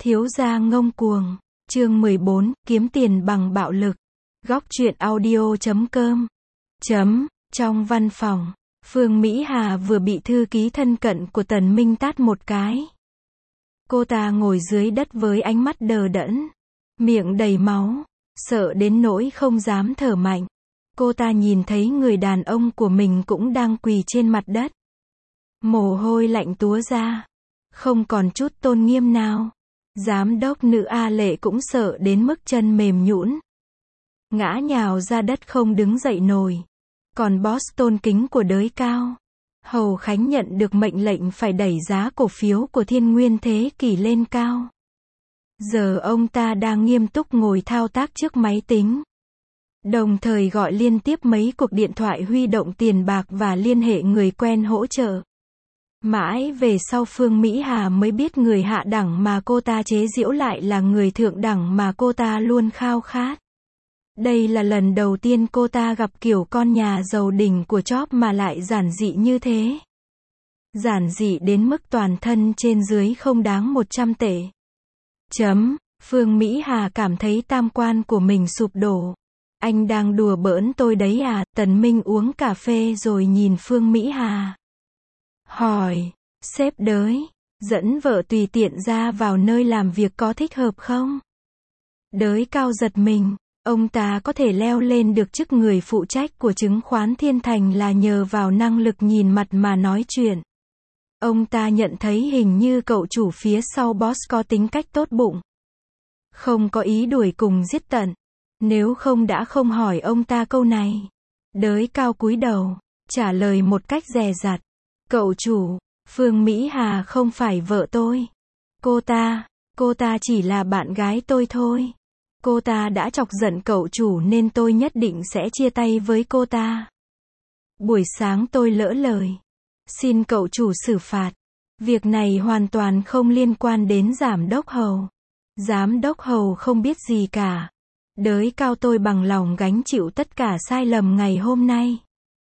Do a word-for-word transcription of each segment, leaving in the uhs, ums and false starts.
Thiếu gia ngông cuồng, chương mười bốn, kiếm tiền bằng bạo lực. Góc truyện audio chấm com. Chấm, trong văn phòng, Phương Mỹ Hà vừa bị thư ký thân cận của Tần Minh tát một cái. Cô ta ngồi dưới đất với ánh mắt đờ đẫn, miệng đầy máu, sợ đến nỗi không dám thở mạnh. Cô ta nhìn thấy người đàn ông của mình cũng đang quỳ trên mặt đất. Mồ hôi lạnh túa ra, không còn chút tôn nghiêm nào. Giám đốc nữ A Lệ cũng sợ đến mức chân mềm nhũn, ngã nhào ra đất không đứng dậy nổi. Còn boss tôn kính của đới cao, Hầu Khánh nhận được mệnh lệnh phải đẩy giá cổ phiếu của Thiên Nguyên Thế Kỷ lên cao. Giờ ông ta đang nghiêm túc ngồi thao tác trước máy tính, đồng thời gọi liên tiếp mấy cuộc điện thoại huy động tiền bạc và liên hệ người quen hỗ trợ. Mãi về sau Phương Mỹ Hà mới biết người hạ đẳng mà cô ta chế giễu lại là người thượng đẳng mà cô ta luôn khao khát. Đây là lần đầu tiên cô ta gặp kiểu con nhà giàu đỉnh của chóp mà lại giản dị như thế. Giản dị đến mức toàn thân trên dưới không đáng một trăm tệ. Chấm, Phương Mỹ Hà cảm thấy tam quan của mình sụp đổ. Anh đang đùa bỡn tôi đấy à? Tần Minh uống cà phê rồi nhìn Phương Mỹ Hà. Hỏi, sếp đới, dẫn vợ tùy tiện ra vào nơi làm việc có thích hợp không? Đới cao giật mình, ông ta có thể leo lên được chức người phụ trách của chứng khoán Thiên Thành là nhờ vào năng lực nhìn mặt mà nói chuyện. Ông ta nhận thấy hình như cậu chủ phía sau boss có tính cách tốt bụng, không có ý đuổi cùng giết tận. Nếu không đã không hỏi ông ta câu này. Đới cao cúi đầu, trả lời một cách dè dặt. Cậu chủ, Phương Mỹ Hà không phải vợ tôi. Cô ta, cô ta chỉ là bạn gái tôi thôi. Cô ta đã chọc giận cậu chủ nên tôi nhất định sẽ chia tay với cô ta. Buổi sáng tôi lỡ lời, xin cậu chủ xử phạt. Việc này hoàn toàn không liên quan đến giám đốc Hầu. Giám đốc Hầu không biết gì cả. Đới cao tôi bằng lòng gánh chịu tất cả sai lầm ngày hôm nay.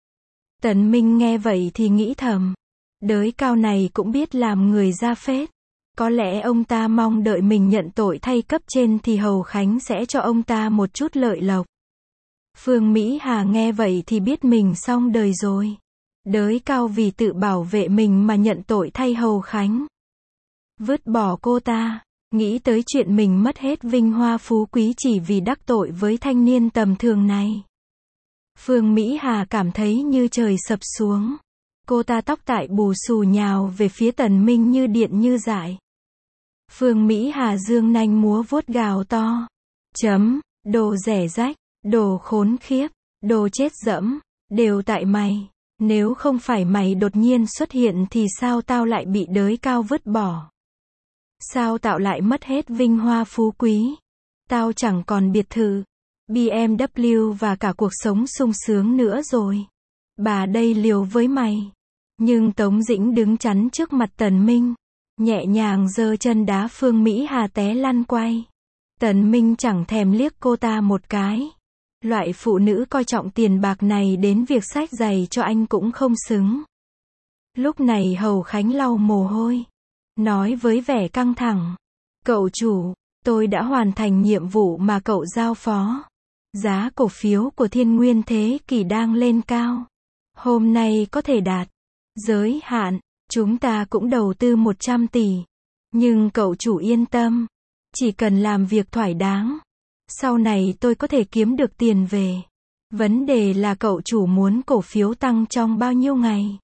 Tần Minh nghe vậy thì nghĩ thầm, đới cao này cũng biết làm người ra phết. Có lẽ ông ta mong đợi mình nhận tội thay cấp trên thì Hầu Khánh sẽ cho ông ta một chút lợi lộc. Phương Mỹ Hà nghe vậy thì biết mình xong đời rồi. Đới cao vì tự bảo vệ mình mà nhận tội thay Hầu Khánh. Vứt bỏ cô ta, nghĩ tới chuyện mình mất hết vinh hoa phú quý chỉ vì đắc tội với thanh niên tầm thường này. Phương Mỹ Hà cảm thấy như trời sập xuống. Cô ta tóc tại bù xù nhào về phía Tần Minh như điện như dại. Phương Mỹ Hà dương nanh múa vuốt gào to. Chấm, đồ rẻ rách, đồ khốn khiếp, đồ chết dẫm, đều tại mày. Nếu không phải mày đột nhiên xuất hiện thì sao tao lại bị đới cao vứt bỏ? Sao tao lại mất hết vinh hoa phú quý? Tao chẳng còn biệt thự, bê em vê và cả cuộc sống sung sướng nữa rồi. Bà đây liều với mày. Nhưng Tống Dĩnh đứng chắn trước mặt Tần Minh, nhẹ nhàng giơ chân đá Phương Mỹ Hà té lăn quay. Tần Minh chẳng thèm liếc cô ta một cái. Loại phụ nữ coi trọng tiền bạc này đến việc xách giày cho anh cũng không xứng. Lúc này Hầu Khánh lau mồ hôi, nói với vẻ căng thẳng. Cậu chủ, tôi đã hoàn thành nhiệm vụ mà cậu giao phó. Giá cổ phiếu của Thiên Nguyên Thế Kỷ đang lên cao. Hôm nay có thể đạt giới hạn, chúng ta cũng đầu tư một trăm tỷ. Nhưng cậu chủ yên tâm, chỉ cần làm việc thỏa đáng, sau này tôi có thể kiếm được tiền về. Vấn đề là cậu chủ muốn cổ phiếu tăng trong bao nhiêu ngày?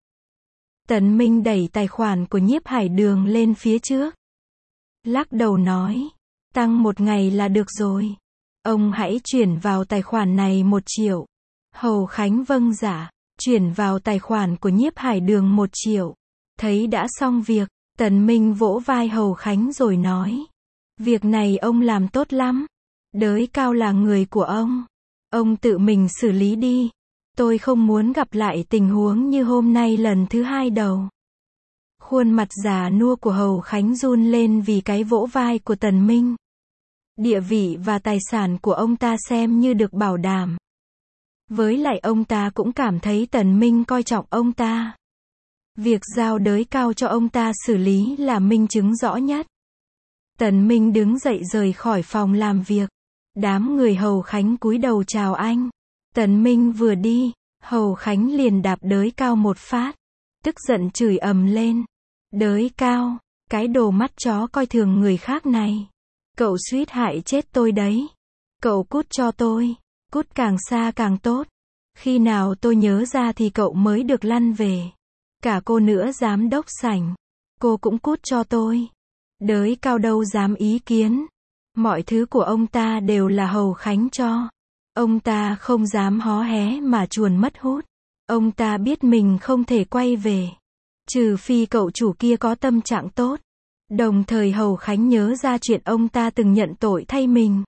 Tần Minh đẩy tài khoản của Nhiếp Hải Đường lên phía trước, lắc đầu nói, tăng một ngày là được rồi. Ông hãy chuyển vào tài khoản này một triệu. Hầu Khánh vâng dạ, chuyển vào tài khoản của Nhiếp Hải Đường một triệu. Thấy đã xong việc, Tần Minh vỗ vai Hầu Khánh rồi nói, việc này ông làm tốt lắm. Đới cao là người của ông, ông tự mình xử lý đi. Tôi không muốn gặp lại tình huống như hôm nay lần thứ hai đâu. Khuôn mặt già nua của Hầu Khánh run lên vì cái vỗ vai của Tần Minh. Địa vị và tài sản của ông ta xem như được bảo đảm. Với lại ông ta cũng cảm thấy Tần Minh coi trọng ông ta. Việc giao đới cao cho ông ta xử lý là minh chứng rõ nhất. Tần Minh đứng dậy rời khỏi phòng làm việc. Đám người Hầu Khánh cúi đầu chào anh. Tần Minh vừa đi, Hầu Khánh liền đạp đới cao một phát. Tức giận chửi ầm lên. Đới cao, cái đồ mắt chó coi thường người khác này. Cậu suýt hại chết tôi đấy. Cậu cút cho tôi. Cút càng xa càng tốt. Khi nào tôi nhớ ra thì cậu mới được lăn về. Cả cô nữa giám đốc sảnh. Cô cũng cút cho tôi. Đới cao đâu dám ý kiến. Mọi thứ của ông ta đều là Hầu Khánh cho. Ông ta không dám hó hé mà chuồn mất hút. Ông ta biết mình không thể quay về. Trừ phi cậu chủ kia có tâm trạng tốt. Đồng thời Hầu Khánh nhớ ra chuyện ông ta từng nhận tội thay mình.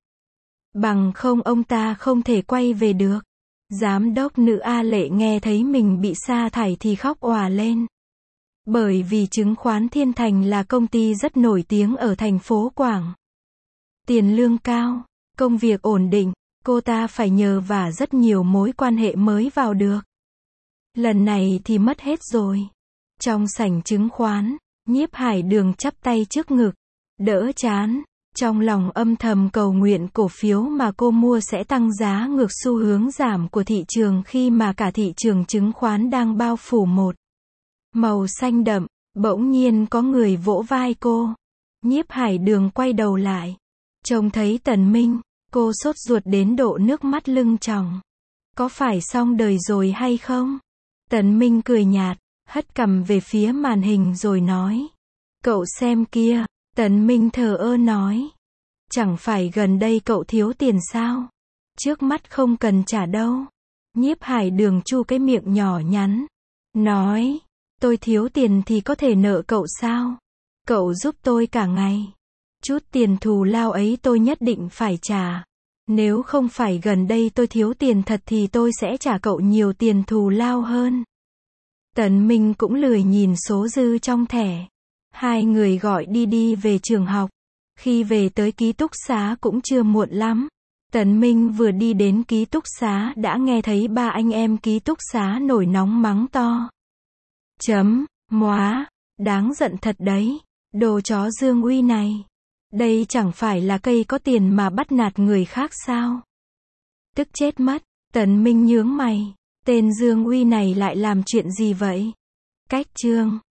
Bằng không ông ta không thể quay về được. Giám đốc nữ A Lệ nghe thấy mình bị sa thải thì khóc òa lên. Bởi vì chứng khoán Thiên Thành là công ty rất nổi tiếng ở thành phố Quảng. Tiền lương cao, công việc ổn định, cô ta phải nhờ vả rất nhiều mối quan hệ mới vào được. Lần này thì mất hết rồi. Trong sảnh chứng khoán, Nhiếp Hải Đường chắp tay trước ngực, đỡ chán, trong lòng âm thầm cầu nguyện cổ phiếu mà cô mua sẽ tăng giá ngược xu hướng giảm của thị trường khi mà cả thị trường chứng khoán đang bao phủ một màu xanh đậm. Bỗng nhiên có người vỗ vai cô. Nhiếp Hải Đường quay đầu lại, trông thấy Tần Minh, cô sốt ruột đến độ nước mắt lưng tròng. Có phải xong đời rồi hay không? Tần Minh cười nhạt, hất cằm về phía màn hình rồi nói. Cậu xem kia. Tần Minh thờ ơ nói. Chẳng phải gần đây cậu thiếu tiền sao? Trước mắt không cần trả đâu. Nhiếp Hải Đường chu cái miệng nhỏ nhắn. Nói. Tôi thiếu tiền thì có thể nợ cậu sao? Cậu giúp tôi cả ngày. Chút tiền thù lao ấy tôi nhất định phải trả. Nếu không phải gần đây tôi thiếu tiền thật thì tôi sẽ trả cậu nhiều tiền thù lao hơn. Tần Minh cũng lười nhìn số dư trong thẻ. Hai người gọi đi đi về trường học. Khi về tới ký túc xá cũng chưa muộn lắm. Tần Minh vừa đi đến ký túc xá đã nghe thấy ba anh em ký túc xá nổi nóng mắng to. Chấm, móa, đáng giận thật đấy. Đồ chó Dương Uy này. Đây chẳng phải là cây có tiền mà bắt nạt người khác sao? Tức chết mất. Tần Minh nhướng mày. Tên Dương Uy này lại làm chuyện gì vậy? Cách chương